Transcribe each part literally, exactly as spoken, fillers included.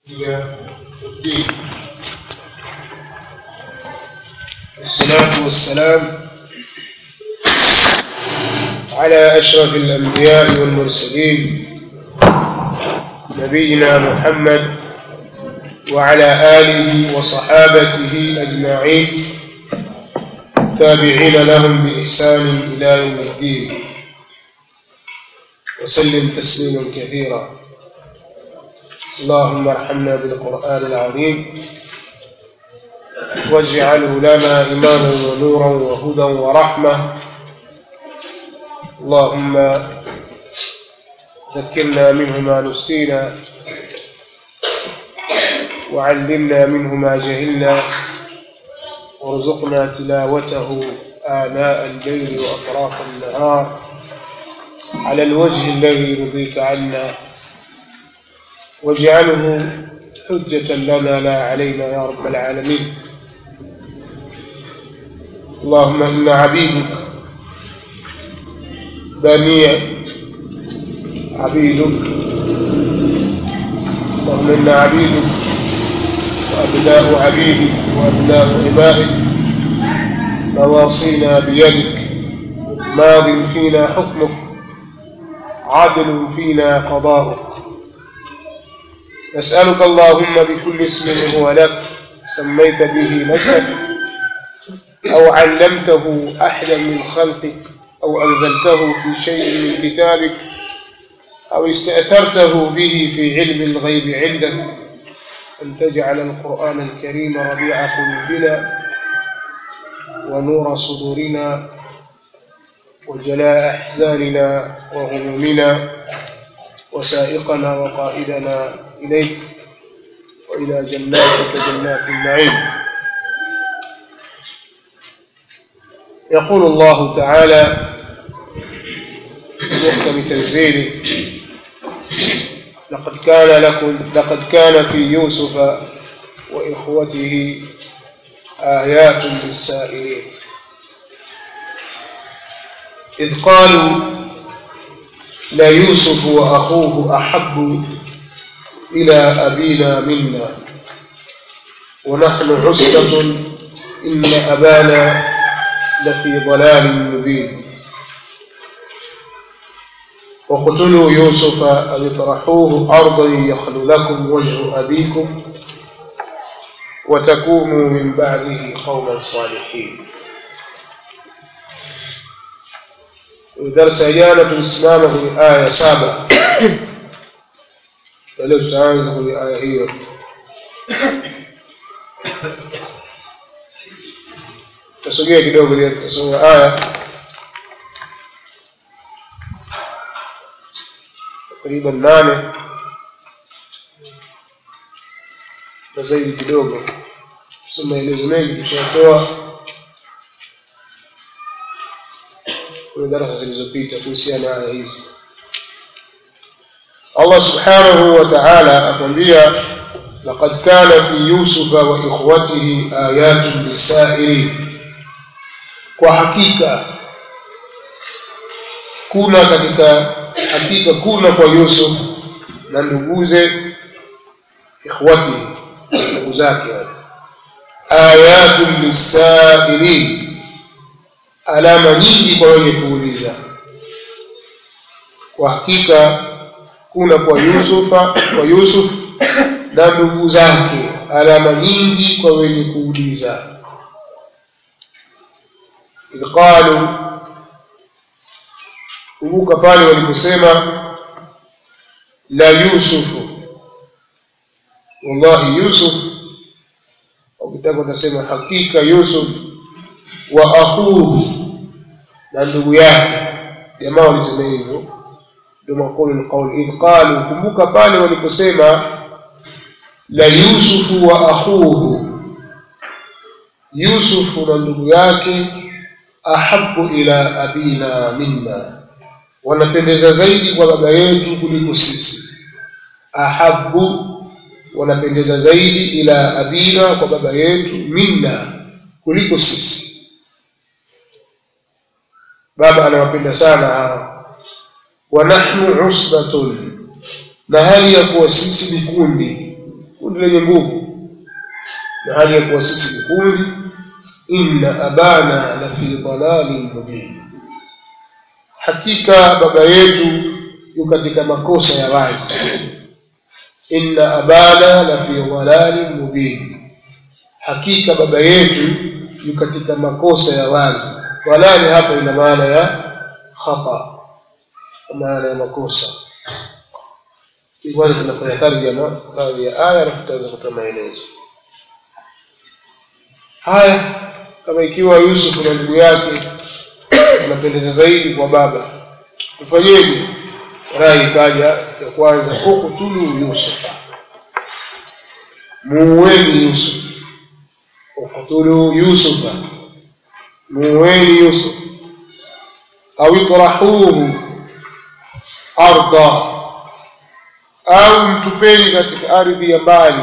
الدين. الصلاة والسلام على أشرف الأنبياء والمرسلين نبينا محمد وعلى آله وصحابته أجمعين تابعين لهم بإحسان إلى يوم الدين وسلم تسليما كثيرا. اللهم ارحمنا بالقرآن العظيم واجعله لنا إماما ونورا وهدى ورحمة. اللهم ذكرنا منه ما نسينا وعلمنا منه ما جهلنا وارزقنا تلاوته آناء الليل وأطراف النهار على الوجه الذي يرضيك عنا، واجعله حجة لنا لا علينا يا رب العالمين. اللهم إن عبيدك بني عبيدك اللهم إن عبيدك وأبناء عبيدك وأبناء إمائك نواصينا بيدك، ماض فينا حكمك، عدل فينا قضاؤك. نسألك اللهم بكل اسم هو لك سميت به نفسك أو علمته أحدا من خلقك أو أنزلته في شيء من كتابك أو استأثرته به في علم الغيب عندك، أن تجعل القرآن الكريم ربيع قلوبنا ونور صدورنا وجلاء أحزاننا وهمومنا وسائقنا وقائدنا إليك وإلى جناتك جنات النعيم. يقول الله تعالى في محكم تنزيله: لقد كان لكم لقد كان في يوسف وإخوته آيات للسائلين إذ قالوا ليوسف وأخوه أحب إلى أبينا منا ونحن عصبة إن أبانا لفي ضلال مبين وقتلوا يوسف أو اطرحوه أرضا يخل لكم وجه أبيكم وتكونوا من بعده قوما صالحين. درس جانا اسمامه في آية سابعة فلو تعانزه في آية هي تسوقيها kidogo ile tusome aya takriban nane na zaidi kidogo. Tusome maelezo mengi tushatoa kwa darasa zilizopita kuhusiana na aya hizi. Allah subhanahu wa ta'ala atuambia: laqad kana fi yusufa wa ikhwatihi ayatun lisailin, kwa hakika kuna katika hakika kuna kwa Yusuf na nduguze, ikhwati ndugu zake, ayatun lisailin, alama nyingi kwa wenye kuuliza. Kwa hakika kuna kwa Yusufa kwa Yusuf na ndugu zake alama nyingi kwa wenye kuuliza. idh qalu, kumbuka pale waliposema la Yusufu, wallahi Yusuf, ukitaka utasema hakika Yusuf, wa akhuhu, na ndugu yake. Jamaa walisema hivyo, ndio makulu alqaul. idh qalu, kumbuka pale waliposema la Yusufu wa akhuhu, Yusufu na ndugu yake, ahabbu ila abina minna, wanapendeza zaidi kwa baba yetu kuliko sisi. Ahabbu, wanapendeza zaidi, ila abina, kwa baba yetu, minna, kuliko sisi. Baba anawapenda sana hao. Wa nahnu usbatun, na hali ya kuwa sisi ni kundi. lenye nguvu, na hali ya kuwa sisi ni kundi. Inna abana la fi dhalalin mubin, hakika baba yetu yuko katika makosa ya wazi. Inna abana la fi dhalalin mubin, hakika baba yetu yuko katika makosa ya wazi. Dhalali hapa ina maana ya khata, maana ya makosa. Ikiwa tunafanya tarjama baadhi ya aya na tutaweza kutoa maelezo haya. Kama ikiwa Yusuf na ndugu yake anapendeza zaidi kwa baba, tufanyeje? Rai kaja ya kwanza, uqtulu Yusuf, muweni Yusuf. Uqtulu Yusuf, muweni Yusuf. Au itrahuhu arda, au mtupeni katika ardhi ya mbali.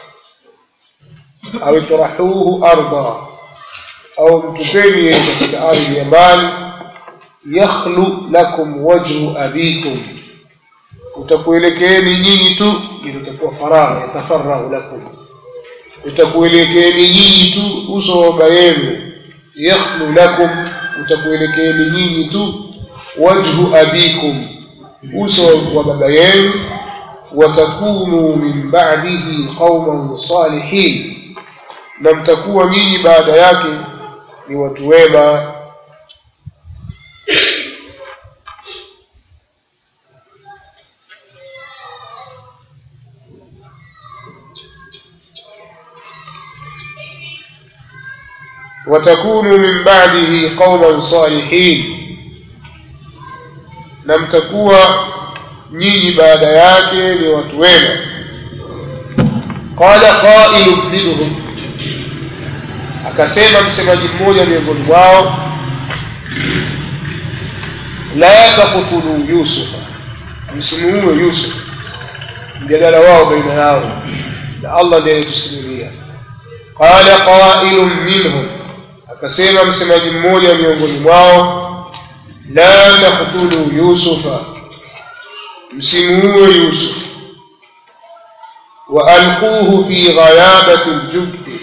Au itrahuhu arda, au mtupeni katika ardhi ya mbali. Yakhlu lakum wajhu abikum, utakuelekeeni nyinyi tu, itakuwa faragha, yatafarrahu lakum, utakuelekeeni nyinyi tu uso wa baba yenu. Yakhlu lakum, utakuelekeeni nyinyi tu wajhu abikum, uso wa baba yenu. Watakunu min ba'dihi qauman salihin, na mtakuwa nyinyi baada yake ni watu wema. Watakunu min ba'dihi qauman salihin, na mtakuwa nyinyi baada yake ni watu wema. Qala qailun minhum, akasema msemaji mmoja miongoni mwao, la taqtulu Yusufa, msimuue Yusuf. Mjadala wao baina yao na Allah ndiye tusimulia. Qala qailun minhum, akasema msemaji mmoja miongoni mwao, la taqtulu Yusufa, msimuue Yusuf. Wa alquhu fi ghayabati al-jubbi,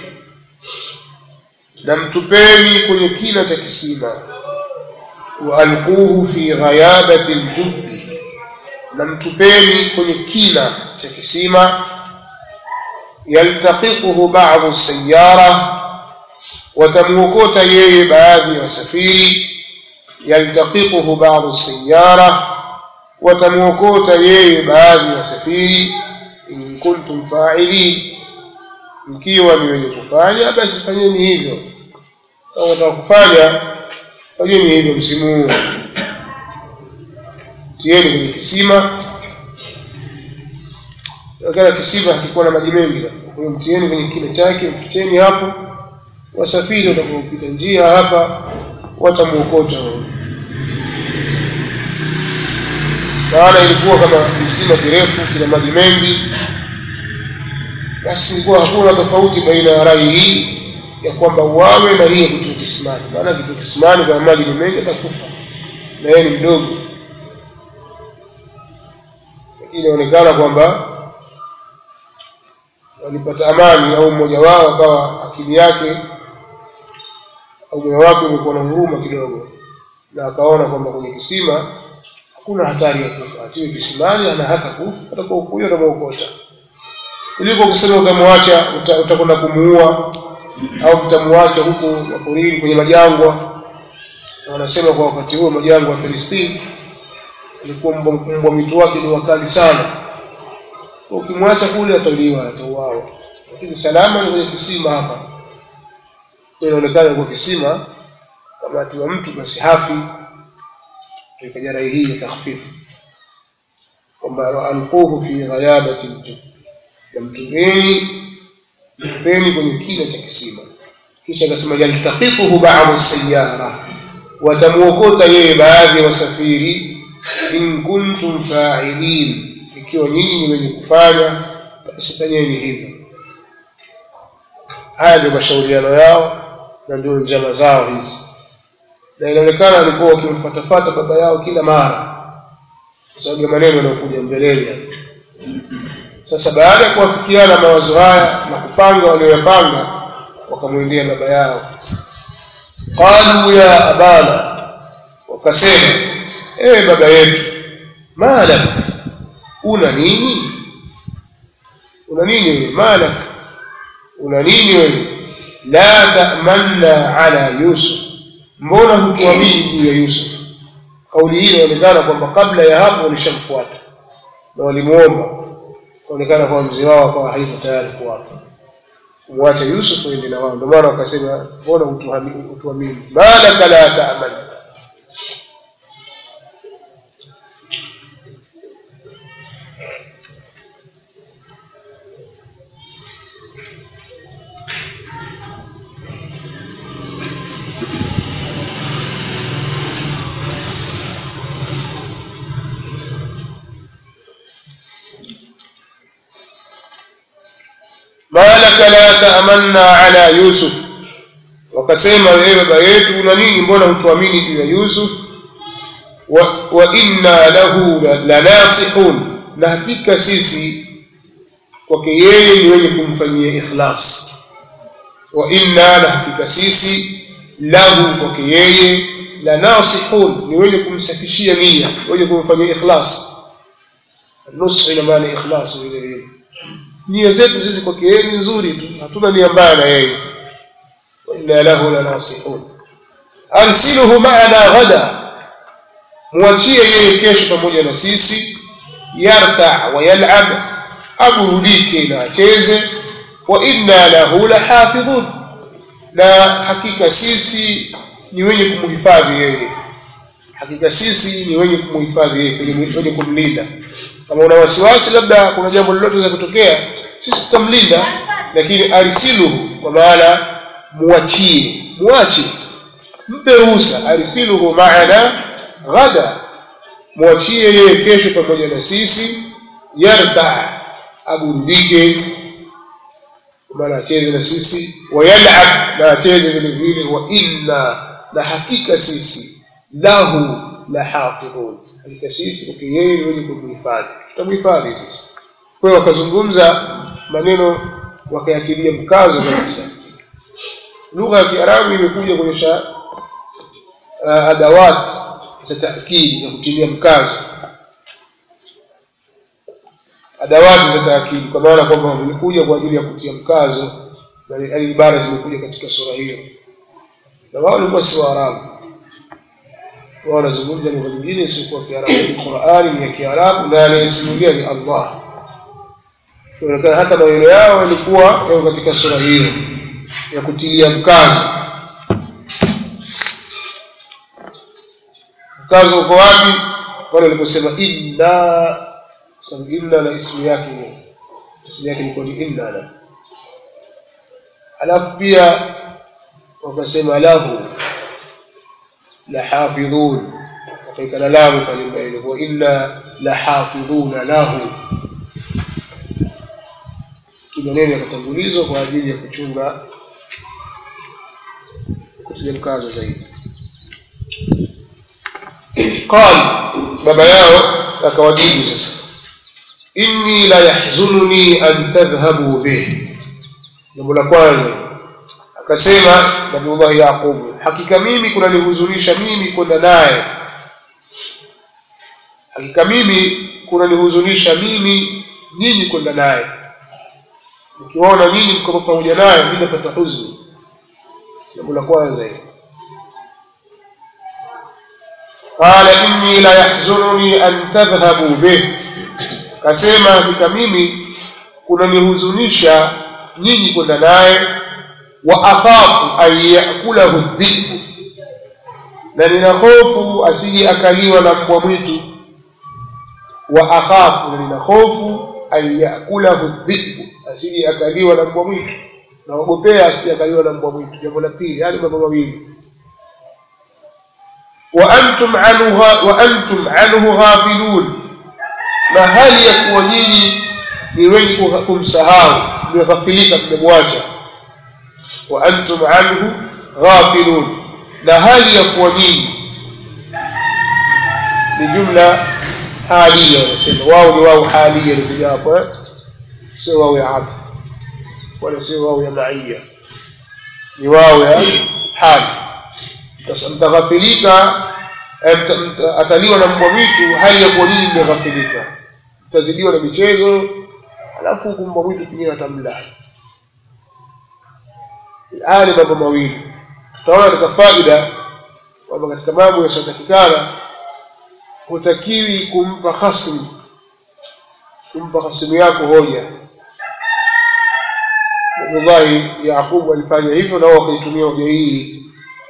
na mtupeni kwenye kina cha kisima. Wa alquhu fi ghayabati al-jubbi, na mtupeni kwenye kina cha kisima. Yaltaqiquhu ba'd as-sayyara, watamuokota yeye baadhi ya wasafiri. Yaltaqiquhu ba'd as-sayyara, watamuokota yeye baadhi ya wasafiri. In kuntum fa'ilin, mkiwa ni wenye kufanya basi fanyeni hivyo. Kama unataka kufanya fanyeni hivyo, msimuue. Tieni kwenye kisima, kama kisima hakikuwa na maji mengi, kwa hiyo mtieni kwenye kina chake, mtieni hapo. Wasafiri watakapopita njia hapa watamuokota huyo. Maana ilikuwa kama kisima kirefu kina maji mengi, basi ilikuwa hakuna tofauti baina ya rai hii ya kwamba wawe na hii kitu kisimani. Maana kitu kisimani kwa maji ni mengi atakufa, na yeye ni mdogo. Lakini inaonekana kwamba walipata amani, au mmoja wao akawa akili yake au moyo wake ulikuwa na huruma kidogo, na akaona kwamba kwenye kisima hakuna hatari ya kufa. Atiwe kisimani, ana hata kufa, atakuwa huyo atamuokota. Kuliko kusema utamwacha utakwenda kumuua, au utamwacha huko maporini kwenye majangwa. Na wanasema kwa wakati huo majangwa ya Palestina ilikuwa mbwa mwitu wake ni wakali sana. Ukimwacha kule atauliwa, atauawa. Lakini salama ni kwenye kisima hapa. Inaonekana kwa kisima kama atiwa mtu basi hafi. Ikaja rai hii ya takhfifu kwamba alquhu fi ghayabati al-jub, na mtupeni mtupeni kwenye kina cha kisima. Kisha akasema yaltaqiquhu ba'd as-sayyara, watamuokota yeye baadhi ya wasafiri. In kuntum fa'ilin, ikiwa nyinyi ni wenye kufanya basi fanyeni hivyo. Haya ndio mashauriano yao na ndio njama zao hizi, na inaonekana walikuwa wakimfuatafuata baba yao kila mara kwa sababu ya maneno yanayokuja mbeleni. Sasa baada ya kuwafikiana mawazo haya na kupanga waliyopanga, wakamwendea baba yao. Qalu ya abana, wakasema ewe baba yetu, malak, una nini? Una nini wewe? Malak, una nini wewe? La ta'manna ala Yusuf, mbona hutuamini juu ya Yusuf? Kauli hii inaonekana kwamba kabla ya hapo walishamfuata na walimuomba, inaonekana kwa mzee wao kwa haipo tayari kuwapa kumwacha Yusuf aende na wao. Ndio maana wakasema mbona hutuamini? Malaka la ta'manna. malaka la ta'manna ala Yusuf, wakasema wewe baba yetu una nini, mbona hutuamini juu ya Yusuf? wa, wa inna lahu lanasihun, na hakika sisi kwake yeye ni wenye kumfanyia ikhlas. Wa inna, na hakika sisi, lahu, kwake yeye, lanasihun, ni wenye kumsafishia nia, wenye kumfanyia ikhlas. Nusu ina maana ikhlas ile ile. Nia zetu sisi kwake yeye ni nzuri tu, hatuna nia mbaya na yeye. Wa inna lahu lanasihun. Arsiluhu ma'ana ghada, muachie yeye kesho pamoja na sisi. Yarta wa yal'ab, aburudike na acheze. Wa inna lahu lahafidhun, na hakika sisi ni wenye kumhifadhi yeye. Hakika sisi ni wenye kumhifadhi yeye, wenye kumlinda. Kama una wasiwasi labda kuna jambo lolote linaweza kutokea, sisi tutamlinda. Lakini arsiluhu kwa maana muachie, muache, mpe ruhusa. Arsiluhu ma'ana ghada, muachie yeye kesho pamoja na sisi. Yarda, aburudike, maana acheze na sisi. Wa yal'ab, na acheze vile vile. Wa inna, na hakika sisi, lahu lahafidhun, hakika sisi kwa yeye ni wenye kumhifadhi, tutamhifadhi sisi. Kwa hiyo wakazungumza maneno wakayatilia mkazo kabisa. Lugha ya Kiarabu imekuja kuonyesha uh, adawat za taakid, za kutilia mkazo, adawati za taakid, kwa maana kwamba imekuja kwa ajili ya kutia mkazo, na ibara zimekuja katika sura hiyo. Na wao walikuwa si Waarabu, wao wanazungumza lugha nyingine isiyokuwa Kiarabu. Qur'ani ni ya Kiarabu na anayesimulia ni Allah. Kwa hata maneno yao yalikuwa yao katika sura hiyo ya kutilia mkazo. Mkazo uko wapi? Wale waliposema inna, sababu inna na ismu yake ni ismu yake ni inna na. Alafu pia wakasema lahu lahafidhun, wakaika lahu kalimba ile, wa inna lahafidhuna lahu. Kila neno yakatangulizwa kwa ajili ya kuchunga, kutilia mkazo zaidi. Qala, baba yao akawajibu sasa, inni la yahzununi an tadhhabu bih. Jambo la kwanza akasema Nabii Yaqub, hakika mimi kuna nihuzunisha mimi kwenda naye. Hakika mimi kuna nihuzunisha mimi nyinyi kwenda naye. Nikiona nyinyi mko pamoja naye bila kupata huzuni. Jambo la kwanza hilo. Qala inni la yahzununi an tadhhabu bih, kasema hakika mimi kuna nihuzunisha nyinyi kwenda naye. Wa akhafu an yakulahu dhibu, na nina hofu asije akaliwa na mbwa mwitu. Wa akhafu, na nina hofu an yakulahu dhibu, asije akaliwa na mbwa mwitu. Naogopea asije akaliwa na mbwa mwitu. Jambo la pili, yani mambo mawili. Wa antum anhu wa antum anhu ghafilun, na hali ya kuwa nyinyi ni wenye kumsahau, mmeghafilika, mmemwacha. Wa antum anhu ghafilun, na hali ya kuwa nyinyi ni jumla halia, wanasema wao ni wao halia, ndio hapo. sio wao ya atf wala sio wao ya maia, ni wao ya hali. Sasa mtaghafilika, ataliwa na mbwa mwitu hali ya kuwa nyinyi mmeghafilika, mtazidiwa na michezo, alafu mbwa mwitu pengine atamla. Haya ni mambo mawili. Tutaona katika faida kwamba katika mambo yasiyotakikana hutakiwi kumpa khasm, kumpa khasmu yako hoja. Wallahi Yaqubu alifanya hivyo na wao wakaitumia hoja hii.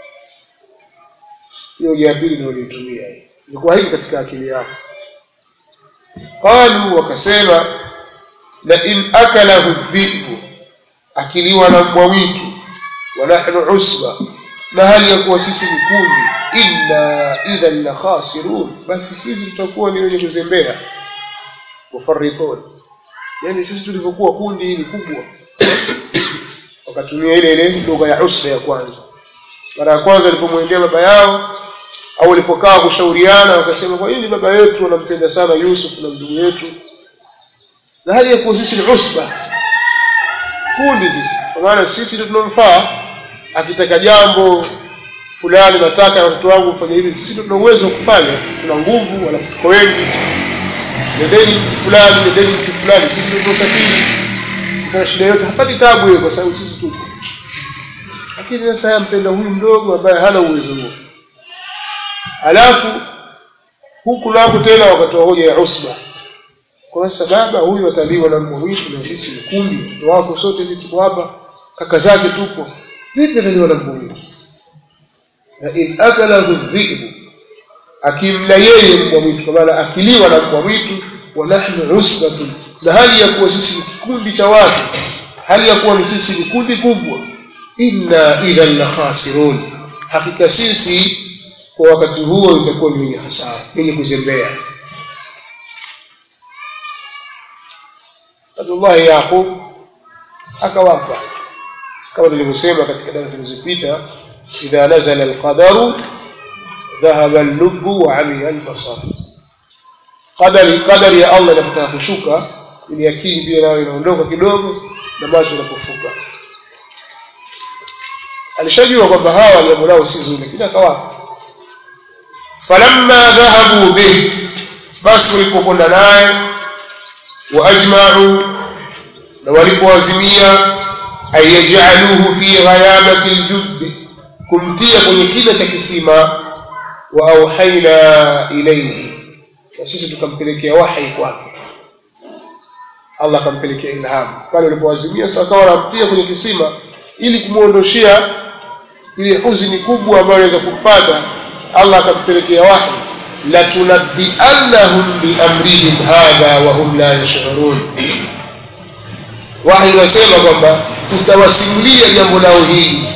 Hiyo hoja ya pili ndio walitumia hii. Ilikuwa hivi katika akili yako. Qalu, wakasema, la in akalahu dhibu, akiliwa na mbwa mwitu, wa nahnu usba, na hali ya kuwa sisi ni kundi, inna idhan la khasirun, basi sisi tutakuwa ni wenye kuzembea, mufarritun. Yani sisi tulivyokuwa kundi hili kubwa. Wakatumia ile ile lugha ya usba ya kwanza. Mara ya kwanza alipomwendea baba yao au walipokaa kushauriana, wakasema kwa nini baba yetu anampenda sana Yusuf na ndugu yetu, na hali ya kuwa sisi ni usba, kundi sisi, kwa maana sisi ndio tunomfaa. Akitaka jambo fulani, nataka watoto wangu mfanye hivi, sisi ndio tuna uwezo wa kufanya, tuna nguvu, wala tuko wengi. Nendeni fulani, nendeni mtu fulani, sisi ndio tunasafiri, kwa shida yote hapati tabu hiyo, kwa sababu sisi tuko. Lakini sasa yampenda huyu mdogo ambaye hana uwezo huo. Alafu huku nako tena wakatoa hoja ya usba, kwa sababu huyu ataliwa na mwitu na sisi ni kundi, ndio wako sote hivi tuko hapa, kaka zake tupo, vipi ataliwa na mwitu? Na in akala dhibu, akimla yeye mbwa mwitu, kwa maana akiliwa na mbwa mwitu, wa nahnu usbatun, na hali ya kuwa sisi ni kikundi cha watu, hali ya kuwa sisi ni kundi kubwa, inna idhan la khasirun, hakika sisi kwa wakati huo itakuwa ni hasara, ni kuzembea. Abdullah Yaqub akawapa kama nilivyosema katika darasa zilizopita, idha nazala alqadaru dhahaba al-lubbu wa amiya al-basar. Qadari qadari ya Allah inapotaka kushuka, ili akili pia nayo inaondoka kidogo na macho yanapofuka. Alishajua kwamba hawa jambo lao si zuri, lakini akawapa. Falamma dhahabu bihi, basi walipokwenda naye, wa ajma'u, na walipowazimia, ayajaluhu fi ghayabati al-jubb, kumtia kwenye kina cha kisima, wa auhaina ilayhi, na sisi tukampelekea wahi kwake. Allah akampelekea ilham pale walipowazimia. Sasa akawa anamtia kwenye kisima ili kumuondoshia ile huzuni kubwa ambayo inaweza kumpata. Allah akampelekea wahi, la tunabbi'annahum bi amrihim hadha wa hum la yash'urun. Wahi unasema kwamba utawasimulia jambo lao hili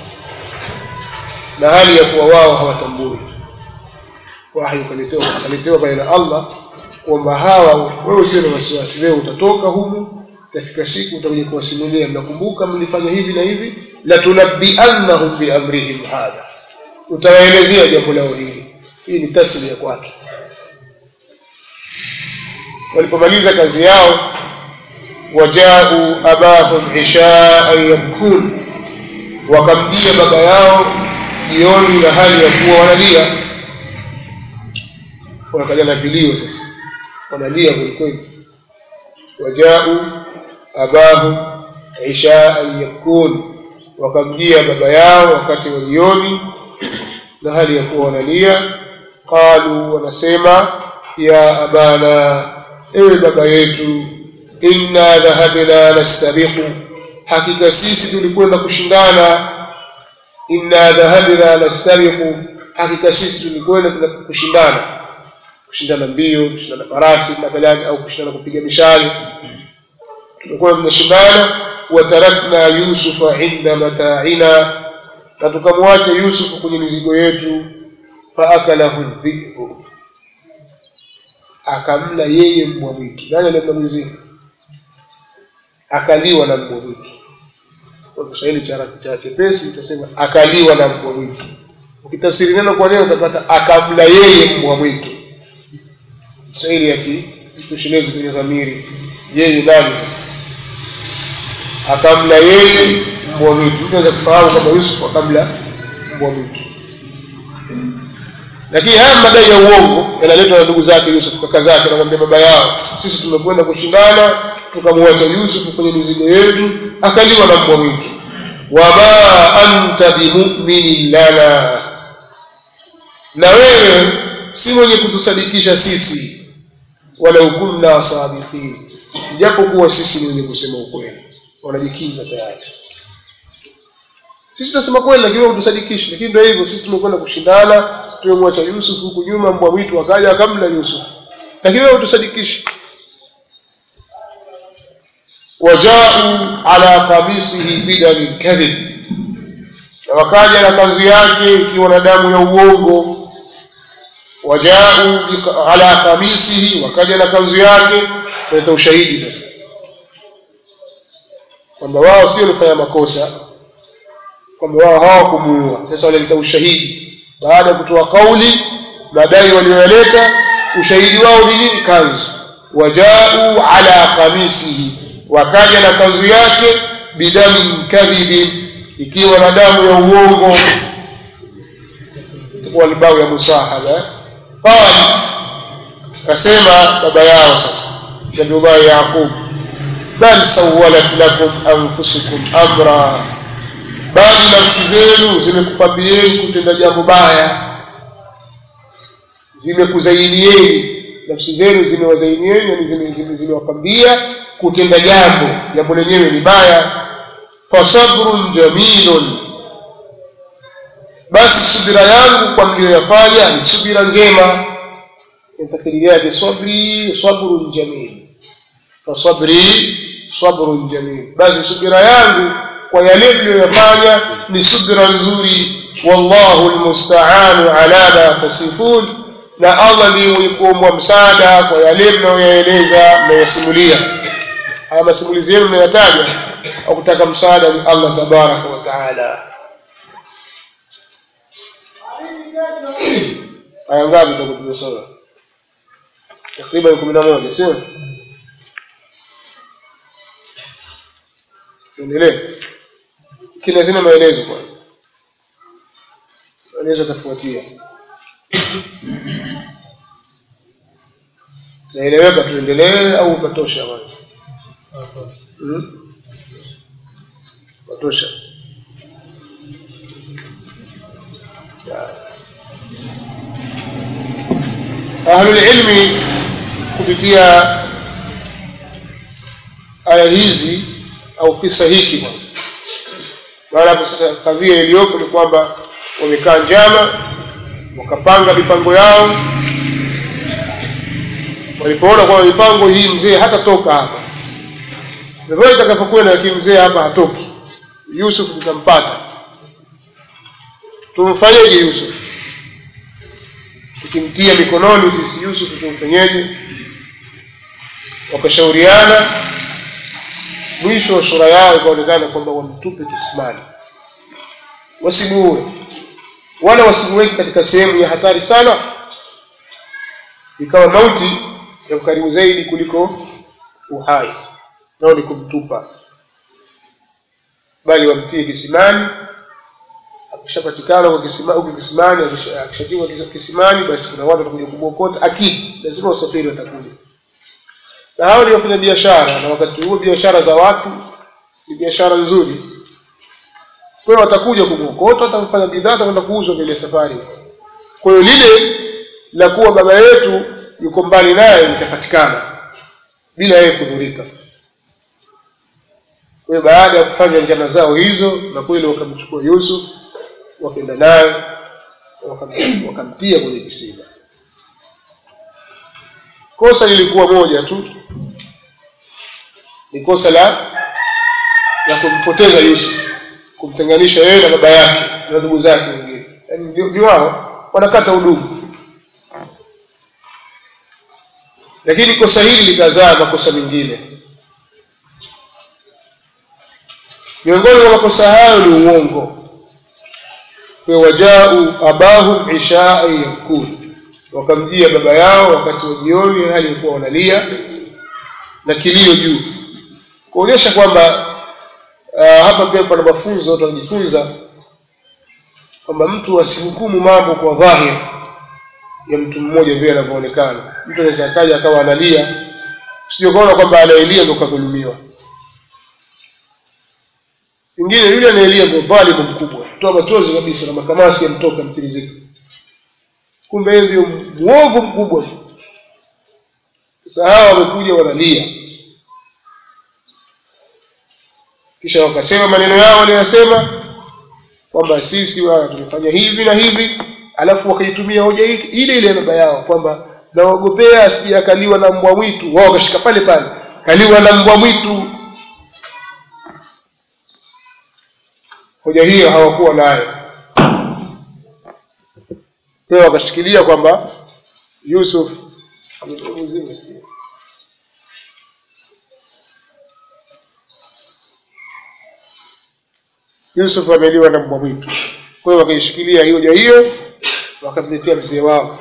na hali ya kuwa wao hawatambui. Wahi ukaletewa ukaletewa kwa na Allah kwamba hawa, wewe usio na wasiwasi, leo utatoka humu, katika siku utakuja kuwasimulia, mnakumbuka mlifanya hivi na hivi, la tunabbi'annahum bi amrihim hadha, utawaelezea jambo lao hili. Hii ni taslia kwake. Walipomaliza kazi yao, wajau abahum ishaan yabkun, wakamjia baba yao jioni na hali ya kuwa wanalia. Wakaja na vilio sasa, wanalia kweli. Wajau abahum ishaan yabkun, wakamjia baba yao wakati wa jioni na hali ya kuwa wanalia. Qalu, wanasema, ya abana, ewe baba yetu, inna dhahabna nastabiqu, hakika sisi tulikwenda kushindana. Inna dhahabna nastabiqu, hakika sisi tulikwenda kushindana, kushindana mbio, kushindana farasi mathalan, au kushindana kupiga mishale. Tulikuwa tunashindana. Wa tarakna yusufa inda mata'ina, na tukamwacha Yusuf kwenye mizigo yetu. Fa akalahu dhibu, akamla yeye mbwa mwitu. Nani alimla mizigo? Akaliwa na mbwa mwitu. Kwa Kiswahili cha chepesi tutasema akaliwa na mbwa mwitu. Ukitafsiri neno kwa neno utapata akamla yeye mbwa mwitu. Kiswahili ya kitoshelezi kwenye dhamiri, yeye nani sasa? akamla yeye mbwa mwitu. Mtu anaweza kufahamu kama Yusuf akamla mbwa mwitu, lakini haya madai ya uongo yanaletwa na ndugu zake Yusuf, kaka zake, anamwambia baba yao, sisi tumekwenda kushindana tukamwacha Yusuf kwenye mizigo yetu akaliwa na mbwa mwitu. Wama anta bimu'minin lana, na wewe si mwenye kutusadikisha sisi, wala kunna sadiqin, japo kuwa sisi ni wenye kusema ukweli. Wanajikinga tayari, sisi tunasema kweli lakini kutusadikisha. Lakini ndio hivyo, sisi tumekwenda kushindana tumemwacha Yusuf huku nyuma, mbwa mwitu akaja akamla Yusuf, lakini wewe utusadikisha. Wajau ala qamisihi bidam kadhib, na wakaja na kanzu yake ikiwa na damu ya uongo. Wajau ala qamisihi, wakaja na kanzu yake, kuleta ushahidi sasa kwamba wao sio walifanya makosa, kwamba wao hawakumuua. Sasa walileta ushahidi baada ya kutoa kauli madai waliyoleta. Ushahidi wao ni nini? Kanzu. Wajau ala qamisihi, wakaja na kanzu yake bidamin kadhibin, ikiwa na damu ya uongo. Kwa libao ya musahaba. Qala, kasema baba yao sasa Nabii Yaqub, bal sawalat lakum anfusukum amra, bali nafsi zenu zimekupambieni kutenda jambo baya, zimekuzainieni, nafsi zenu zimewazainieni, yani zimewapambia kutenda jambo, jambo lenyewe ni baya. Fasabrun jamilun, basi subira yangu kwa mlioyafanya ni subira njema. Intakiriya sabri sabrun jamil, fasabri sabrun jamil, basi subira yangu kwa yale mlioyafanya ni subira nzuri. Wallahu almusta'anu ala ma tasifun, na Allah ndiye mwenye kuomba msaada kwa yale mnayoeleza mnayosimulia. Haya masimulizi yenu mnayataja au kutaka msaada ni Allah tabaraka wa taala. Aya ngapi tutakutosoma? Takriban kumi na moja, sio? Endelee. Kila zina maelezo kwa. Maelezo tafuatia. Zaeleweka, tuendelee au katosha kwanza? Hmm? Katosha. Ahlul ilmi kupitia aya hizi au kisa hiki, maana hapo sasa kadhia iliyoko ni kwamba wamekaa njama, wakapanga mipango yao. Walipoona kwa mipango hii mzee hatatoka hapa, ndio itakapokwenda, lakini mzee hapa hatoki, Yusuf tutampata, tumfanyeje Yusuf? Tukimtia mikononi sisi Yusuf tumfanyeje? Wakashauriana, mwisho wa shura yao ikaonekana kwamba wamtupe kisimani, wasimuue wala wasimuweke katika sehemu ya hatari sana, ikawa mauti ya karibu zaidi kuliko uhai, nao ni kumtupa, bali wamtie kisimani. Akishapatikana kwa kisimani, huko kisimani, akishatiwa kisimani, basi kuna watu watakuja kumwokota, akidi lazima usafiri watakuja. Na hao ni wafanya biashara, na wakati huo biashara za watu ni biashara nzuri. Kwa hiyo watakuja kumwokota, watamfanya bidhaa, watakwenda kuuzwa ile safari. Kwa hiyo lile la kuwa baba yetu yuko mbali naye litapatikana bila yeye kudhurika. Kwa hiyo baada ya kufanya njama zao hizo, na kweli wakamchukua Yusuf, wakaenda naye wakamtia kwenye kisima. Kosa lilikuwa moja tu, ni kosa la ya kumpoteza Yusuf, kumtenganisha yeye na baba yake na ndugu zake wengine. Yaani ndio wao wanakata udugu. Lakini kosa hili likazaa makosa mengine. Miongoni mwa makosa hayo ni uongo. Kwa wajau abahum isha'i yakul, wakamjia baba yao wakati wa jioni hali ilikuwa wanalia na kilio juu, kuonyesha kwamba uh, hapa pia pana mafunzo watu wanajifunza kwamba mtu asihukumu mambo kwa dhahiri ya mtu mmoja vile anavyoonekana. Mtu anaweza kaja akawa analia, usije kuona kwamba anaelia ndio kadhulumiwa. Ingine yule anaelia ndio dhalimu mkubwa, toa machozi kabisa na makamasi yamtoka mtirizika. Kumbe ndio muovu mkubwa. Sasa hawa wamekuja wanalia. Kisha wakasema maneno yao waliyosema kwamba sisi wao tunafanya hivi na hivi, alafu wakaitumia hoja ile ile ya baba yao kwamba naogopea asije akaliwa na mbwa mwitu. Wao wakashika pale pale, kaliwa na mbwa mwitu. Hoja hiyo hawakuwa nayo. Kwa wakashikilia kwamba Yusuf Yusuf ameliwa na mbwa mwitu. Kwa hiyo wakaishikilia hiyo hoja hiyo, wakamletea mzee wao.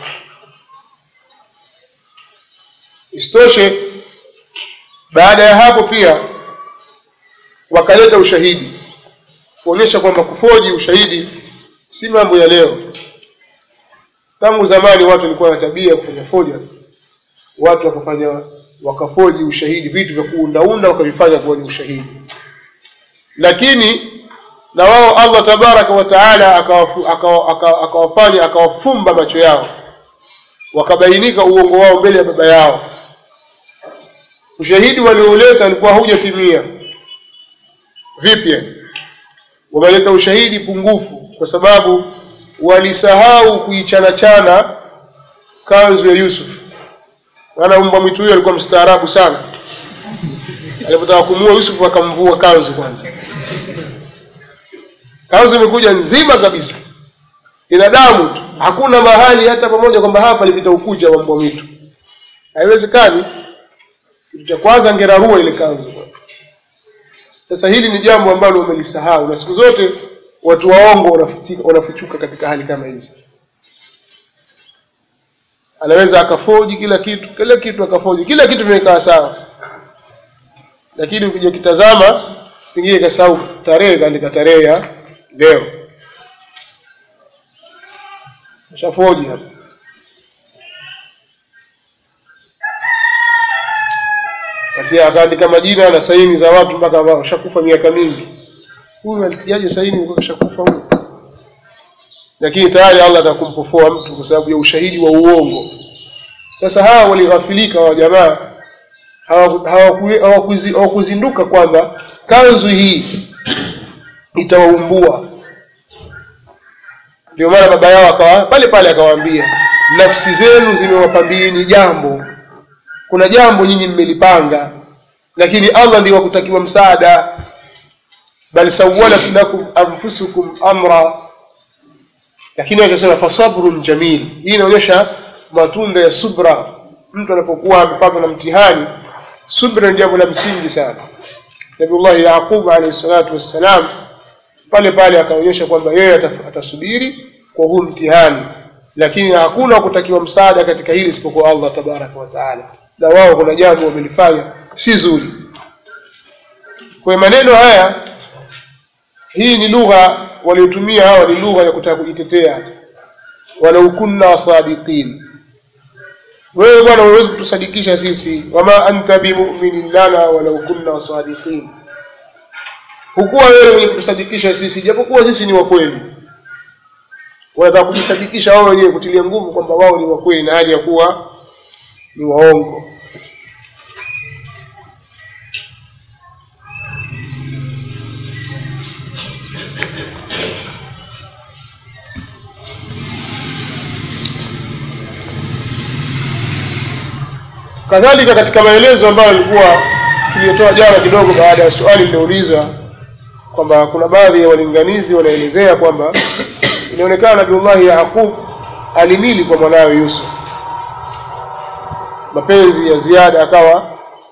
Isitoshe, baada ya hapo pia wakaleta ushahidi kuonyesha kwamba kufoji ushahidi si mambo ya leo. Tangu zamani watu walikuwa na tabia kufanya foja. Watu wakafanya wakafoji ushahidi, vitu vya kuundaunda wakavifanya kuwa ni ushahidi. Lakini na wao Allah tabaraka wa taala akawafanya akawafumba macho yao, wakabainika uongo wao mbele ya baba yao. Ushahidi walioleta ulikuwa haujatimia. Vipi? Wameleta ushahidi pungufu kwa sababu walisahau kuichana chana kanzu ya Yusuf. Maana mbwa mwitu huyo alikuwa mstaarabu sana. Alipotaka kumuua Yusuf akamvua kanzu kwanza. Kanzu imekuja nzima kabisa, ina damu tu, hakuna mahali hata pamoja kwamba hapa alipita ukucha wa mbwa mwitu. Haiwezekani. Kitu cha kwanza angerarua ile kanzu. Sasa hili ni jambo ambalo umelisahau, na siku zote watu waongo wanafichuka wanafichuka katika hali kama hizi. Anaweza akafoji kila kitu, kila kitu akafoji, kila kitu vimekaa sawa. Lakini ukija kitazama, pengine kasahau tarehe, kaandika tarehe ya leo. Shafoji hapo. Katia akaandika majina na saini za watu mpaka washakufa miaka mingi. Huyu alipigaje saini kwa kushakufa huyu? Lakini tayari Allah atakumpofoa mtu kwa sababu ya ushahidi wa uongo. Sasa hawa walighafilika wa jamaa, hawakuzinduka kwamba kanzu hii itawaumbua. Ndio maana baba yao akawa pale pale akawaambia, nafsi zenu zimewapambieni jambo, kuna jambo nyinyi mmelipanga, lakini Allah ndiye wakutakiwa msaada. Bal sawwalat lakum anfusukum amra, lakini akasema fasabrun jamil. Hii inaonyesha matunda ya subra. Mtu anapokuwa amepatwa na mtihani, subra ni jambo la msingi sana. Nabiullah Yaqub alayhi salatu wassalam pale pale akaonyesha kwamba yeye atasubiri kwa huu mtihani, lakini hakuna kutakiwa msaada katika hili isipokuwa Allah tabaraka wa taala. Na wao kuna jambo wamelifanya si zuri. Kwa maneno haya, hii ni lugha waliotumia hawa, ni lugha ya kutaka kujitetea. Walau kunna sadiqin, wewe bwana huwezi kutusadikisha sisi. Wama anta bimu'minin lana walau kunna sadiqin, hukuwa wewe mwenye kutusadikisha sisi japokuwa sisi ni wa kweli. Wanataka kujisadikisha wao wenyewe, kutilia nguvu kwamba wao ni wa kweli na hali ya kuwa ni waongo. Kadhalika katika maelezo ambayo nilikuwa tuliyotoa jana kidogo baada ya swali lililoulizwa kwamba kuna baadhi ya walinganizi wanaelezea kwamba inaonekana Nabiullah Yaqub alimili kwa mwanawe Yusuf, mapenzi ya ziada, akawa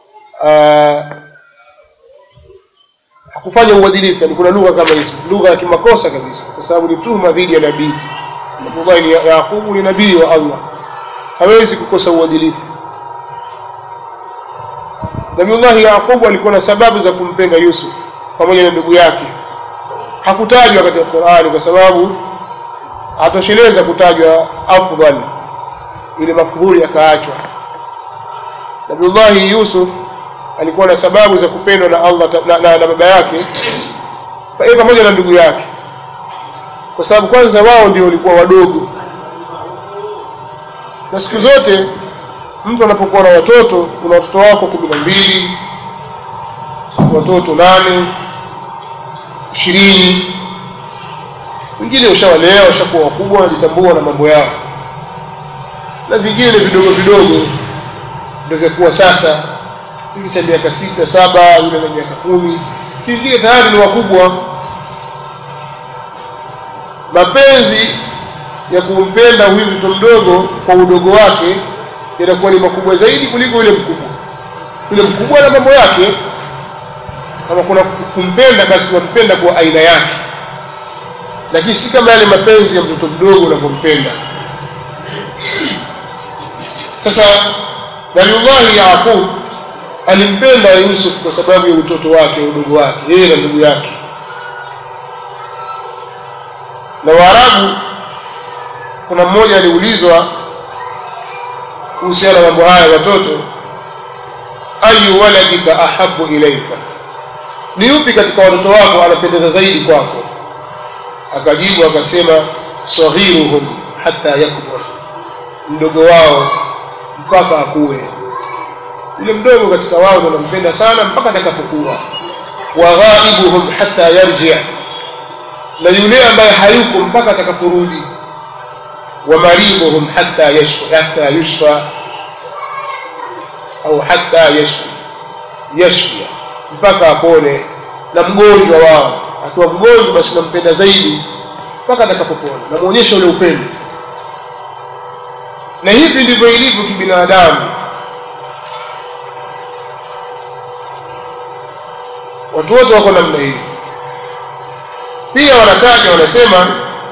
hakufanya uadilifu. Ni kuna lugha kama hizo, lugha ya kimakosa kabisa, kwa sababu ni tuhuma dhidi ya nabii. Nabiullah Yaqub ni nabii wa Allah, hawezi kukosa uadilifu. Nabiullah Yaqub alikuwa na sababu za kumpenda Yusuf pamoja na ndugu yake. Hakutajwa katika Qur'ani kwa sababu atosheleza kutajwa afdal, ile mafudhuli yakaachwa. Nabii Yusuf alikuwa na sababu za kupendwa na Allah na, na, na baba yake pamoja na ndugu yake, kwa sababu kwanza wao ndio walikuwa wadogo. Na siku zote mtu anapokuwa na watoto, una watoto wako kumi na mbili, watoto nane, ishirini, wengine ushawalea, washakuwa wakubwa, wanajitambua na mambo yao, na vingine vidogo vidogo ndio kwa sasa, hivi cha miaka sita, saba, yule na miaka kumi, vingine tayari ni wakubwa. Mapenzi ya kumpenda huyu mtoto mdogo kwa udogo wake yanakuwa ni makubwa zaidi kuliko yule mkubwa. Yule mkubwa na mambo yake, kama kuna kumpenda basi wampenda kwa aina yake, lakini si kama yale mapenzi ya mtoto mdogo unapompenda. Sasa Nabii Yaqub alimpenda Yusuf kwa sababu ya utoto wake, udogo wake, yeye na ndugu yake. Na Waarabu, kuna mmoja aliulizwa kuhusiana na mambo haya watoto, ayu waladika ahabbu ilayka, ni yupi katika watoto wako anapendeza zaidi kwako? Akajibu akasema, saghiruhum hatta yakbur, mdogo wao mpaka akue. Yule mdogo katika wao anampenda sana mpaka atakapokuwa. Wa ghaibuhum hatta yarji', na yule ambaye hayuko mpaka atakaporudi. Wa maribuhum hatta yashfa, hatta yushfa au hatta yashfa, yashfa mpaka apone. Na mgonjwa wao akiwa mgonjwa basi nampenda zaidi mpaka atakapopona, na muonyesha ule upendo. Na hivi ndivyo ilivyo kibinadamu. Watu wote wako namna hii. Pia wanataja, wanasema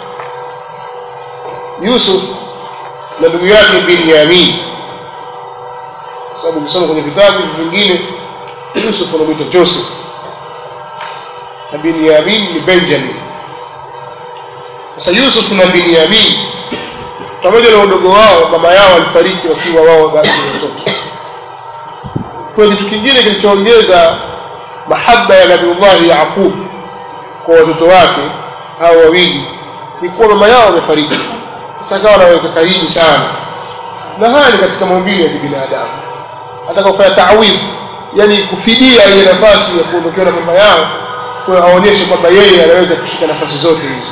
Yusuf na ndugu yake Binyamin, sababu kusoma kwenye vitabu vingine Yusuf anaitwa Joseph na Binyamin ni Benjamin. Sasa Yusuf na Binyamin pamoja na udogo wao, mama yao alifariki wakiwa wao bado watoto. Kwa kitu kingine kilichoongeza mahaba ya Nabii Yaqub kwa watoto wake hao wawili ni kuwa mama yao amefariki. Sasa kawa anaweka karibu sana, na haya ni katika maumbile ya binadamu. Atakofanya ta'widh, yani kufidia ile nafasi ya kuondokea na mama yao, kwa aonyeshe kwamba yeye anaweza kushika nafasi zote hizi.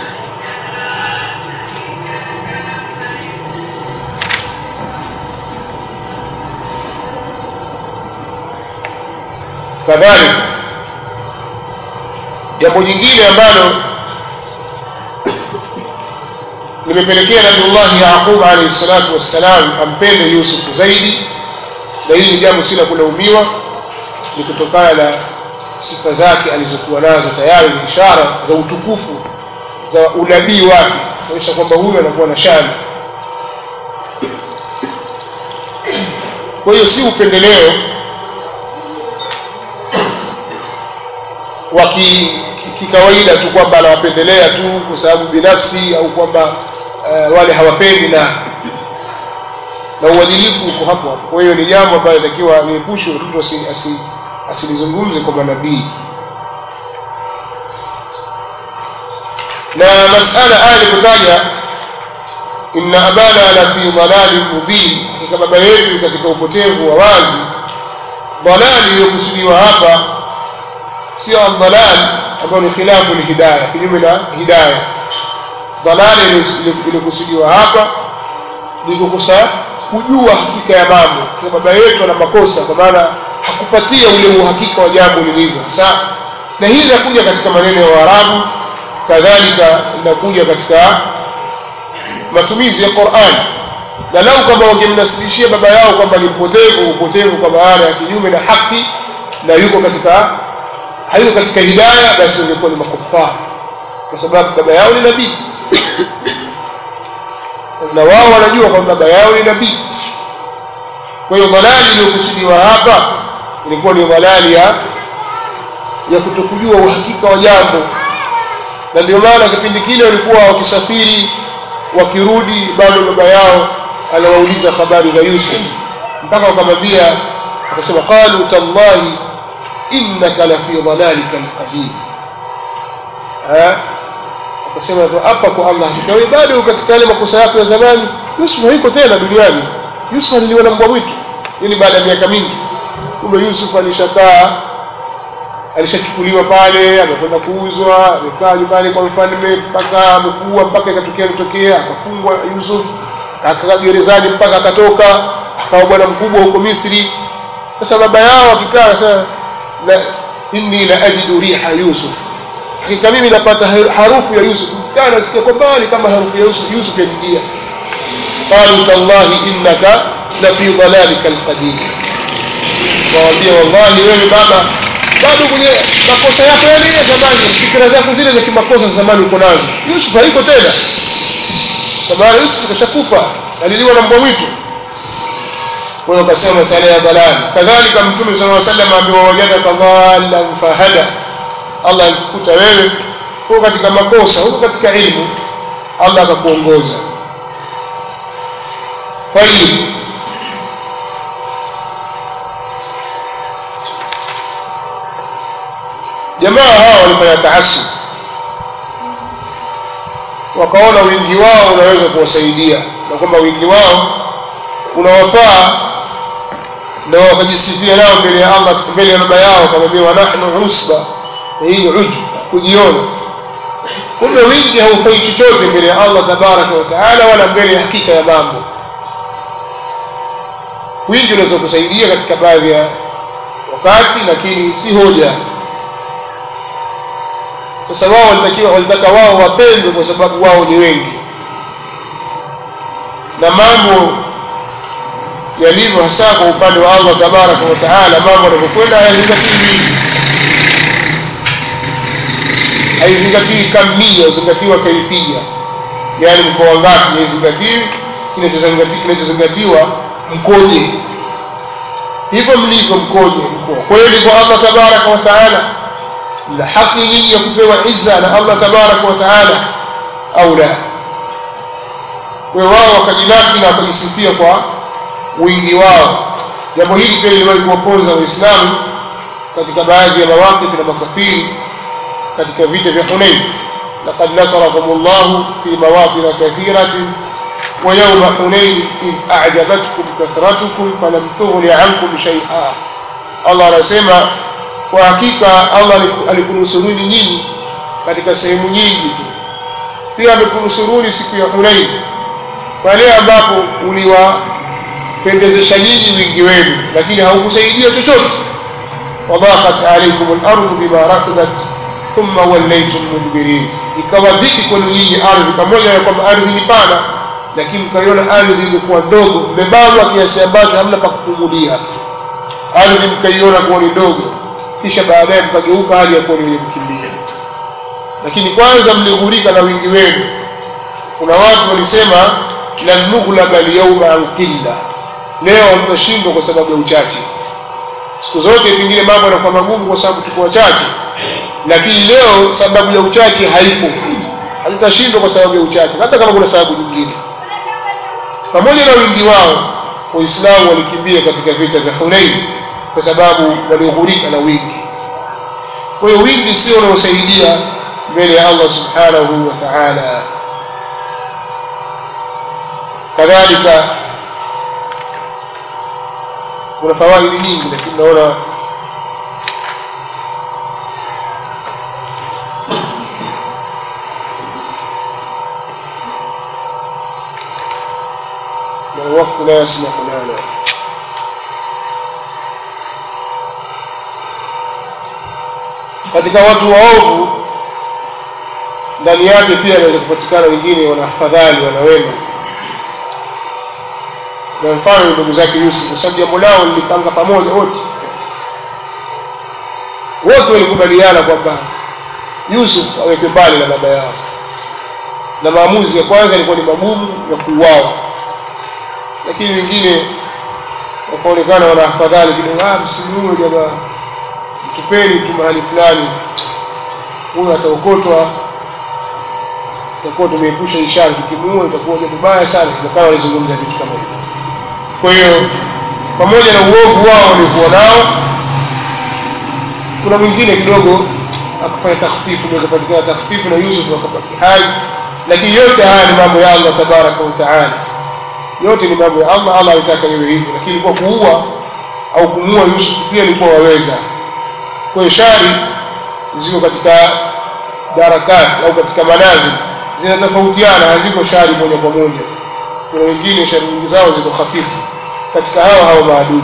Kadhalika jambo jingine ambalo limepelekea Nabii Yaqub alayhi salatu wassalam ampende Yusuf zaidi, na hili ni jambo sila kulaumiwa, ni kutokana na sifa zake alizokuwa nazo tayari, ni ishara za utukufu za unabii wake, kuonyesha kwamba huyu anakuwa na shani. Kwa hiyo si upendeleo wa kikawaida tu kwamba anawapendelea tu kwa sababu binafsi, au kwamba uh, wale hawapendi, na na uadilifu uko hapo hapo. Kwa hiyo ni jambo ambalo inatakiwa liepushwe, mtu asilizungumze kwa manabii. Na masala haya kutaja, inna abana la fi dhalalin mubin, katika baba yetu katika upotevu wa wazi. Dhalali iliyokusudiwa hapa sio dhalal ambayo ni khilafu ni hidayah, kinyume na hidayah. Dhalali iliyokusudiwa hapa ni kukosa kujua hakika ya mambo. Kwa baba yetu ana makosa, kwa maana hakupatia ule uhakika wa jambo lilivyo. Sasa na hili linakuja katika maneno ya Waarabu, kadhalika linakuja katika matumizi ya Qur'an. Na lau kama wangemnasibishia baba yao kwamba ni mpotevu, upotevu kwa maana ya kinyume na haki, na yuko katika hayuko katika hidayah, basi ingekuwa ni makufara, kwa sababu baba yao ni nabii na wao wanajua kwamba baba yao ni nabii. Kwa hiyo dhalali iliyokusudiwa hapa ilikuwa ni dhalali ya ya kutokujua uhakika wa jambo. Na ndio maana kipindi kile walikuwa wakisafiri wakirudi bado baba yao anawauliza habari za Yusuf, mpaka wakamwambia akasema qalu tallahi innaka la fi dhalalika alqadim. Ah, akasema hapa kwa Allah, wewe bado katika yale makosa yako ya zamani. Yusuf hayuko tena duniani. Yusuf aliliwa na mbwa mwitu, ili baada ya miaka mingi. Kumbe Yusuf alishakaa, alishachukuliwa pale, amekwenda kuuzwa, amekaa nyumbani kwa mfalme mpaka amekuwa, mpaka ikatokea kutokea akafungwa Yusuf, akakaa gerezani mpaka akatoka, akawa bwana mkubwa huko Misri. Sasa baba yao akikaa sasa, la inni la ajidu riha Yusuf, hakika mimi napata harufu ya Yusuf. Kana sikia kwa mbali kama harufu ya Yusuf Yusuf yaingia. Qalu tallahi innaka la fi dhalalika alqadim. Waambia wallahi wewe baba bado kwenye makosa yako yale ya zamani, fikra zako zile za kimakosa zamani uko nazo. Yusuf haiko tena, sababu Yusuf kashakufa, aliliwa na mbwa mwitu. Wao kasema sala ya dalal. Kadhalika Mtume sallallahu alaihi wasallam ambaye wajada dhallan fahada, Allah alikuta wewe uko katika makosa, uko katika elimu, Allah akakuongoza. Kwa hiyo jamaa hao walifanya tahassub, wakaona wingi wao unaweza kuwasaidia na kwamba wingi wao unawafaa, na wakajisifia nao mbele ya Allah, mbele ya baba yao, kama wa nahnu usba. Hii uju kujiona. Kumbe wingi haufai chochote mbele ya Allah tabaraka wa taala, wala mbele ya hakika ya mambo. Wingi unaweza kusaidia katika baadhi ya wakati, lakini si hoja. Sasa wao walitakiwa walitaka wao wapendwe kwa sababu wao ni wengi, na mambo yalivyo hasa kwa upande wa Allah tabaraka wa taala, mambo yanapokwenda hayazingatii haizingatii kamia, huzingatiwa kaifia, yani mkoa ngapi, haizingatii kinachozingatiwa kinachozingatiwa mkoje. Hivyo mliko mkoje mkoa kweli kwa Allah tabaraka wa taala, la haki nyinyi ya kupewa izza na Allah tabaraka wa taala au la? Kwa wao wakajinaki na wakajisifia kwa wingi wao. Jambo hili pia liliwahi kuwaponza Waislamu katika baadhi ya mawaqif na makafiri katika vita vya Hunain. Laqad nasarakumullahu fi mawaqif kathiratin wa yawma Hunain id a'jabatkum kathratukum falam tughni 'ankum shay'a. Allah anasema kwa hakika Allah alikunusuruni nyinyi katika sehemu nyingi tu, pia amekunusuruni siku ya Hunain pale ambapo uliwapendezesha nyinyi wingi wenu, lakini haukusaidia chochote. Wadhaqat alaykum al-ardu bima rahabat thumma wallaytum mudbirin. Ikawa dhiki kwenu nyinyi ardhi, pamoja na kwamba ardhi ni pana, lakini mkaiona ardhi ilikuwa ndogo, mmebanwa kiasi ambacho hamna pa kupumulia. Ardhi mkaiona kuwa ni ndogo, kisha baadaye mkageuka hali ya kuwa ni mkimbia. Lakini kwanza mlighurika na wingi wenu. Kuna watu walisema lan nughlaba al-yawma an qilla, leo mtashindwa kwa sababu ya uchache. Siku zote pengine mambo yanakuwa magumu kwa sababu tuko wachache, lakini leo sababu ya uchache haipo, hatutashindwa kwa sababu ya uchache, hata kama kuna sababu nyingine. Pamoja na wingi wao, Waislamu walikimbia katika vita vya Hunain kwa sababu walighurika na wingi. Kwa hiyo wingi sio unaosaidia mbele ya Allah subhanahu wa ta'ala. Kadhalika kuna fawaidi nyingi, lakini naona الوقت لا يسمح لنا. Katika watu waovu ndani yake pia inaweza kupatikana wengine wanafadhali, wanawema. Na mfano ndugu zake Yusuf, kwa sababu jambo lao lilipanga pamoja wote. Wote walikubaliana kwamba Yusuf awekwe mbali na baba yao, na maamuzi ya kwanza ilikuwa ni magumu ya kuuawa, lakini wengine wakaonekana wanafadhali kidogo, ah msimuue jamaa, tupeni tu mahali fulani, huyo ataokotwa, tutakuwa tumeepusha ishara, tukimuua itakuwa jambo baya sana. Ndio walizungumza vitu kama hivyo. Kwa hiyo pamoja na uovu wao walikuwa nao, kuna mwingine kidogo akafanya takhfifu, ndio kapatikana takhfifu na Yusuf akabaki hai. Lakini yote haya ni mambo ya Allah tabaraka wa taala, yote ni mambo ya Allah. Allah alitaka iwe hivyo, lakini kwa kuua au kumuua Yusuf pia ilikuwa waweza. Kwa hiyo shari ziko katika darakati au katika manazil zinatofautiana, haziko shari moja kwa moja. Kuna wengine shari nyingi zao ziko hafifu katika hao hao maadui.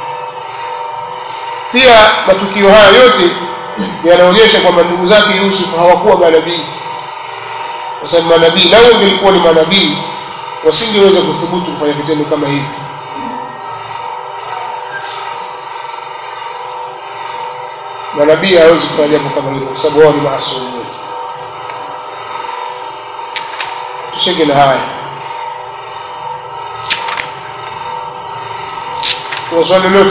Pia matukio haya yote yanaonyesha kwamba ndugu zake Yusuf hawakuwa manabii, kwa sababu manabii nao walikuwa ni manabii, wasingeweza kuthubutu kufanya vitendo kama hivi. Manabii hawezi kufanya jambo kama hilo kwa sababu wao ni maasumu. Tushike na haya. Kwa swali lote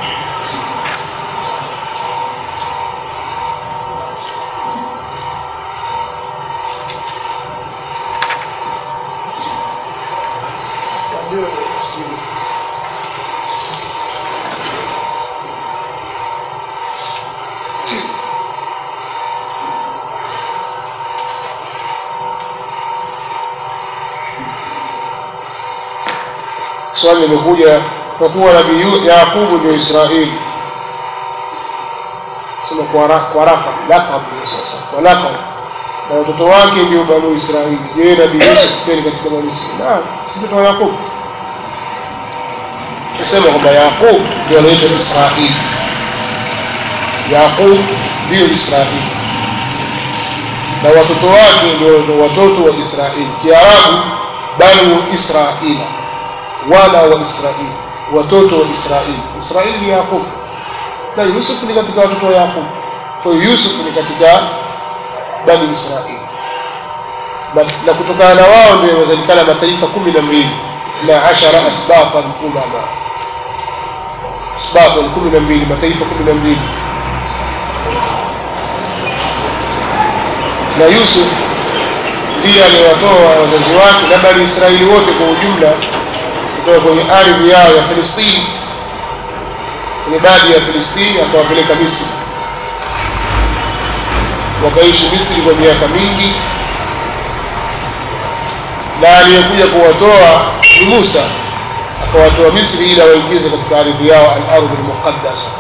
swali limekuja kwa kuwa nabii Yaqubu ndio Israeli, sema kwa kwa raka laqab sasa kwa laqab na watoto wake ndio bani Israeli. Je, nabii Yusuf ni katika bani Israeli? Na si mtoto wa Yaqubu. Tuseme kwamba Yaqub ndio anaitwa Israeli, Yaqub ndio Israeli na watoto wake ndio watoto wa Israeli. Kiarabu bani Israeli, wana wa Israeli, watoto wa Israeli. Israeli ni Yaqub na Yusuf ni katika watoto wa Yaqub. Kwa hiyo Yusuf ni katika bani Israeli, na kutokana na wao ndio yamezalikana mataifa kumi na mbili na ashara asbaqan umama, asbaqan kumi na mbili, mataifa kumi na mbili. Na Yusuf ndiye aliyewatoa wazazi wake na bani Israeli wote kwa ujumla kutoka kwenye ardhi yao ya Palestina, kwenye baadhi ya Palestina, akawapeleka Misri. Wakaishi Misri kwa miaka mingi, na aliyekuja kuwatoa ni Musa, akawatoa Misri ili waingize katika ardhi yao al-ardh al-muqaddas.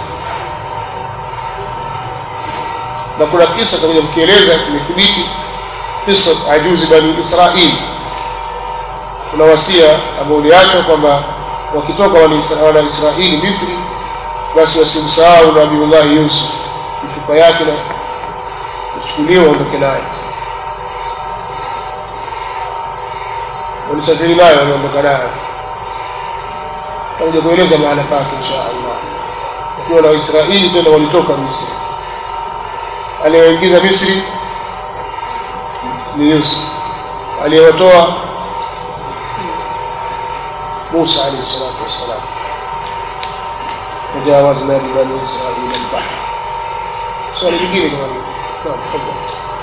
Na kuna kisa kama kieleza kimethibiti, kisa ajuzi bani Israeli. Kuna wasia ambao uliachwa kwamba wakitoka wana Israeli Misri, basi wasimsahau Nabii Yusuf, mifupa yake na kuchukuliwa ondoke naye. Walisafiri naye, waondoka naye. Tutakuja kueleza maana yake insha Allah. Wakiwa na Israeli tena walitoka Misri, aliyeingiza Misri ni Yusuf, aliyewatoa Musa alayhi salatu wassalam. Wajawazna bi bani Israili al-bahr. Swali lingine kama hilo. Naam, tafadhali.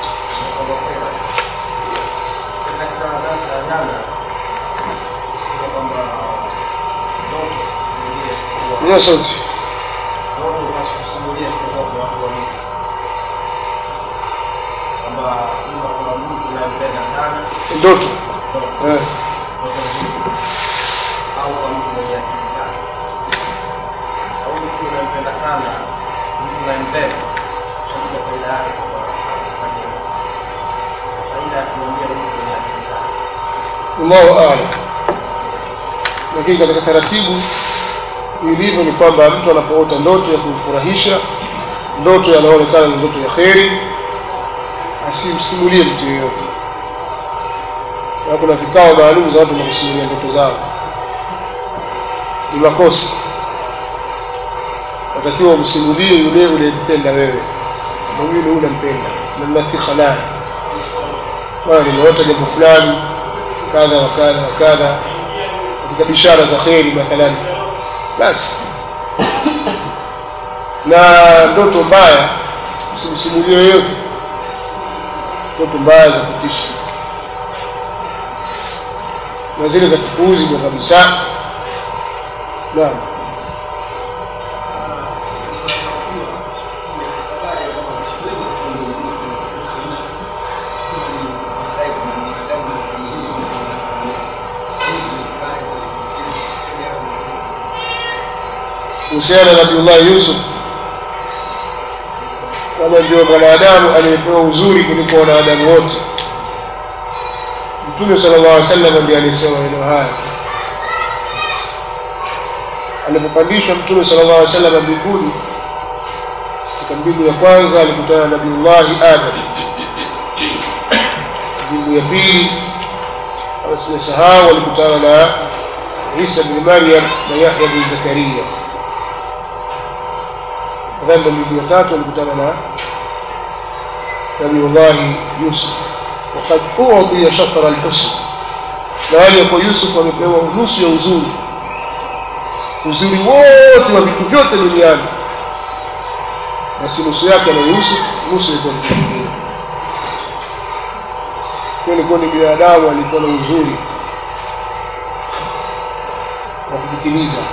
Katika darasa ya jana sio kwamba ndoto simulia isipokuwa ndio sauti. Ndoto basi kusimulia isipokuwa kwa watu wawili. Kwamba kuna kuna mtu anayempenda sana ndoto. Eh. Au kwa mtu mwenye akili sana. Sauli tunampenda sana, mtu anayempenda kwa faida yake kwa kufanya kazi. Faida tunaambia mtu mwenye akili sana. Allahu a'lam. Lakini katika taratibu ilivyo ni kwamba mtu anapoota ndoto ya kumfurahisha, ndoto yanaonekana ni ndoto ya kheri, asimsimulie mtu yeyote. Na kuna vikao maalum za watu wanaosimulia ndoto zao. Ni makosa. Watakiwa umsimulie yule unayempenda wewe, na yule unampenda na mnathika naye. Wala nimeota jambo fulani kadha wa kadha wa kadha, katika bishara za kheri mathalan, basi na ndoto mbaya usimsimulie yoyote, ndoto mbaya za kutisha na zile za kupuuzi kwa kabisa. Naam. kuhusiana na Nabii Yusuf, kama ndio mwanadamu aliyepewa uzuri kuliko wanadamu wote. Mtume sallallahu alaihi wasallam ndiye alisema neno haya alipopandishwa Mtume sallallahu alaihi wasallam mbinguni. Katika mbingu ya kwanza alikutana na Nabii Adam, mbingu ya pili asiyesahau alikutana na Isa bin Maryam na Yahya bin Zakaria. Kadhalika mbingu ya tatu alikutana na Nabii Yusuf. Wakad u'tiya shatra al-husn, na wale kwa Yusuf wamepewa nusu ya uzuri, uzuri wote wa vitu vyote duniani, na si nusu yake na Yusuf, nusu iko mbinguni. Kwani kwa binadamu alikuwa na uzuri wa kutimiza.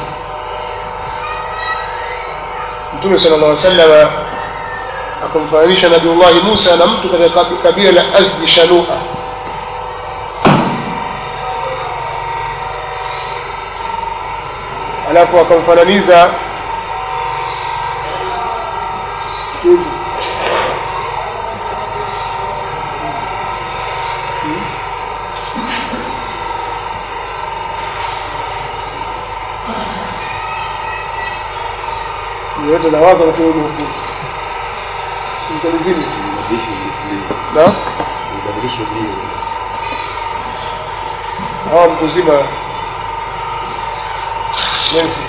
Mtume sallallahu alaihi wasallam akamfananisha Nabii Musa na mtu katika kabila la Azdi Shanua. Alafu akamfananiza yote na watu na kuona huko simtalizini na mbadilisho ndio hao mzima Nancy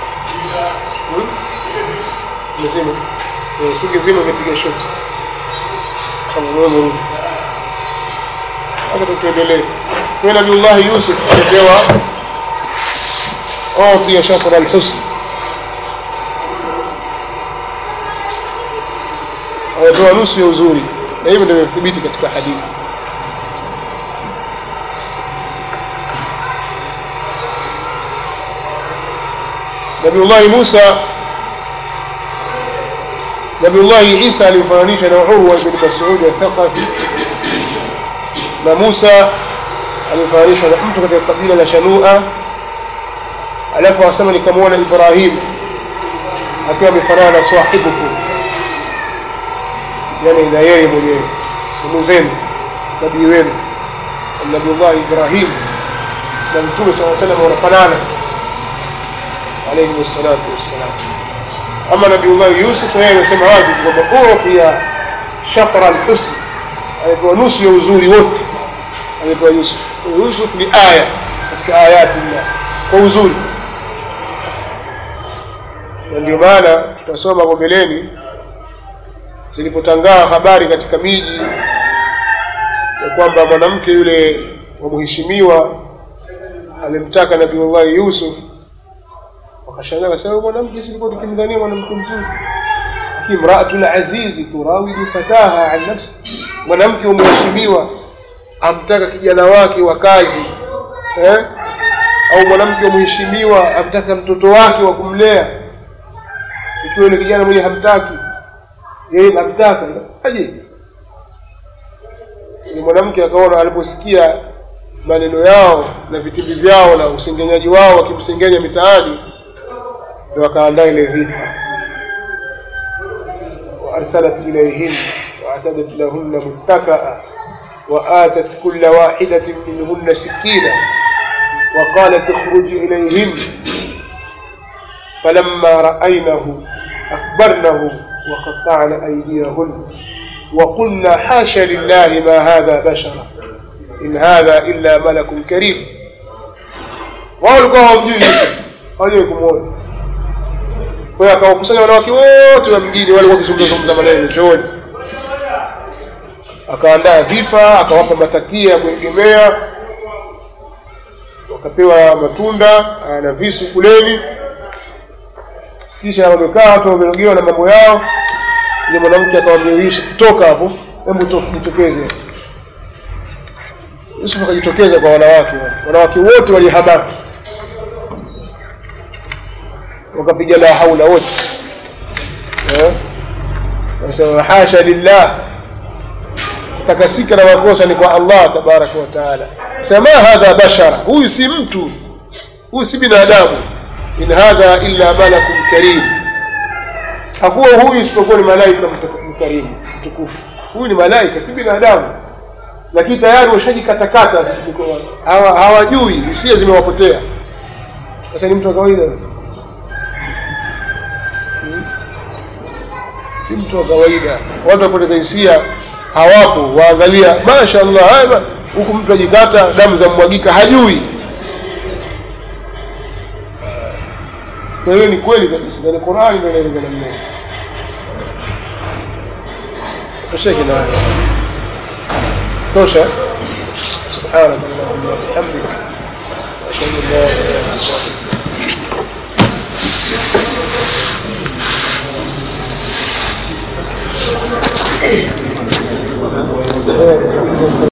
mzima eh singe zima kapiga shot kama wewe hata tuendelee. Kwa Nabii Yusuf alipewa أعطي شطر الحسن، alipewa nusu ya uzuri, na hivyo ndio imethibiti katika hadithi. Nabii Musa Nabii Isa alifananisha na Urwa ibn Mas'ud al-Thaqafi, na Musa alifananisha na mtu katika kabila la Shanua. Alafu asema nikamwona Ibrahim akiwa amefanana na sahibuku, yani na yeye mwenyewe mzeni nabii wenu Nabii Ibrahim na Mtume sallallahu alayhi wasallam wanafanana alayhi wassalatu wassalam. Ama Nabii Yusuf yeye anasema wazi kwamba pia shatra al-husn, alipewa nusu ya uzuri wote, alipewa Yusuf. Yusuf ni aya katika ayati Allah kwa uzuri, na ndio maana tutasoma hapo mbeleni zilipotangaa habari katika miji ya kwamba mwanamke yule wa mheshimiwa alimtaka Nabii Yusuf, wakashangaa sababu mwanamke silikuwa tukimdhania mwanamke mzuri, kimraatul aziz turawidu fataha an nafsi, mwanamke wa mheshimiwa amtaka kijana wake wa kazi eh, au mwanamke wa mheshimiwa amtaka mtoto wake wa kumlea, ikiwa ni kijana mwenye hamtaki yeye hamtaka aje. Ni mwanamke akaona, aliposikia maneno yao na vitimbi vyao na usengenyaji wao wakimsengenya mitaani, ndio akaandaa ile vita, wa arsalat ilayhim wa atadat lahunna muttakaa wa atat kulla wahidatin minhunna sikina wa qalat ikhruj ilayhim falamma ra'aynahu akbarnahu wa qatta'na aydiyahunna wa qulna hasha lillahi ma hadha bashara in hadha illa malakun karim. Walikuwa hawajui hawaje kumuona, kwa hiyo akawakusanya wanawake wote wa mjini wale wakizungumza maneno chooni, akaandaa vifaa, akawapa matakia ya kuegemea, wakapewa matunda na visu kuleni, kisha wamekaa watu wamerogewa na mambo yao. Ile mwanamke akamwambia Yusuf, toka hapo, hebu toka, jitokeze. Yusuf akajitokeza kwa wanawake, wanawake wote walihamaki, wakapiga la haula wote. Eh, wasema hasha lillah, takasika na makosa ni kwa Allah tabaraka wa taala. Sema hadha bashara, huyu si mtu, huyu si binadamu. In hadha illa malakun karim, hakuwa huyu isipokuwa ni malaika mkarimu mtukufu. Huyu ni malaika, si binadamu. Lakini tayari washajikatakata, hawa hawajui, hisia zimewapotea. Sasa ni mtu wa kawaida, hmm? Si mtu wa kawaida. Watu wapoteza hisia hawapo, waangalia mashaallah haya, huku mtu ajikata damu za mwagika, hajui. Kwa hiyo ni kweli kabisa, na Qur'ani ndio inaeleza namna hiyo. Tushike na tosha. Subhanallah wa bihamdihi, ashhadu an la ilaha illa anta